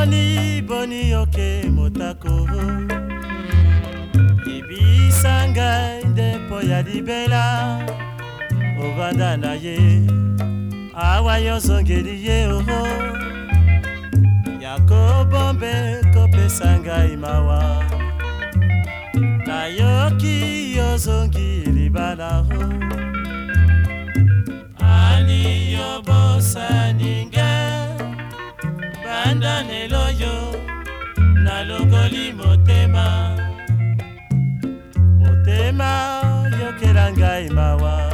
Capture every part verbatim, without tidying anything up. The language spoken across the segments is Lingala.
Boni boni oke motako Ibisanga ndepo ya libela Ovanda na ye Awa yozongeli ye oho Yako bombe kopesanga imawa Nayoki yozongi libala ho Ani yobosa ninga Banda neloyo Nalongoli motema Motema yokelanga imawa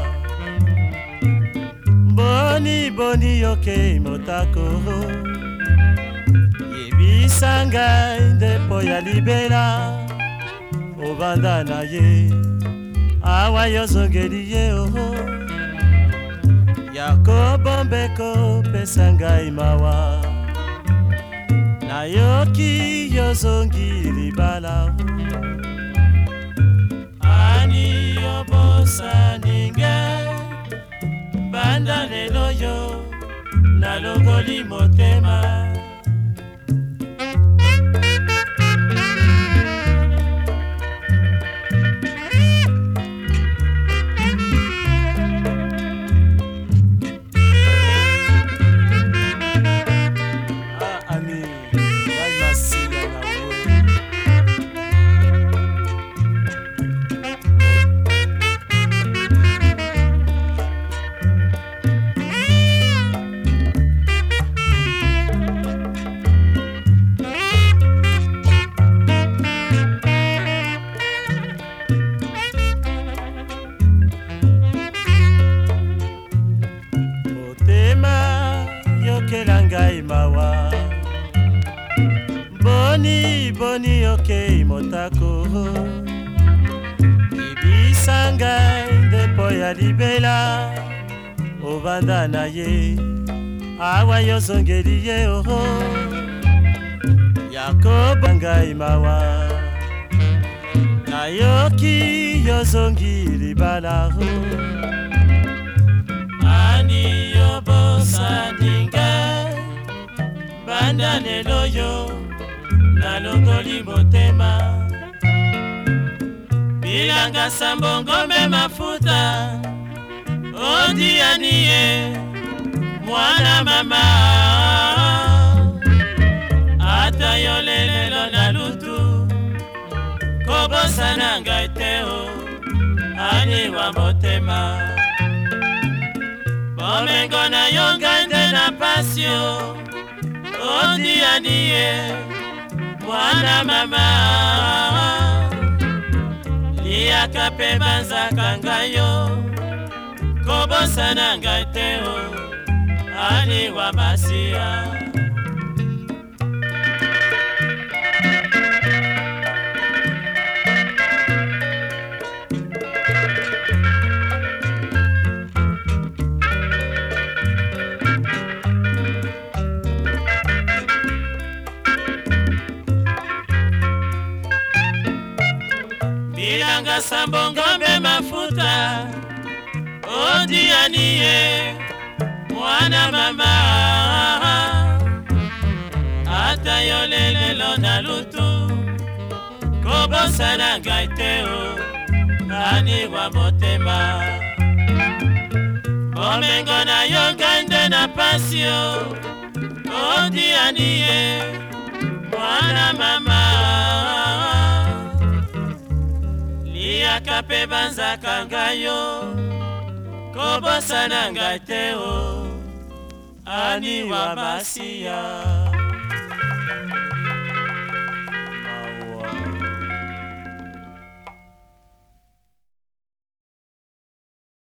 Boni boni yoke motako Yebisanga ndepo ya libela Ovanda na ye Awa yozongeli ye oho Yako bombeko pesanga imawa Nayoki yozongi libala Ani yobosa ninga Banda neloyo Nalongoli motema Yokelanga imawa Boni boni yoke motako Ibisanga ndepo ya libela Ovanda na ye Awa yozongeli ye oho Yako banga imawa Nayoki yozongi libala ho Ani yobosa ninga Banda neloyo Nalongoli motema Bilanga sambo ngombe mafuta Odi aniye Mwana mama Ata yolelelo na lutu Kobosa nanga eteo Ani wa motema Bomengo na yonga nde na pasio Odi aniye Mwana mama Liaka pe banza kangayo Kobosa nanga eteo Ani wa masia Bilanga sambo ngombe mafuta Odi aniye Mwana mama Ata yolelelo na lutu Kobosa nanga eteo Ani wa motema Bomengo na yonga nde na pasio Odi aniye Mwana mama Liaka pe banza kangayo Kobosa nanga eteo, Ani wa masia.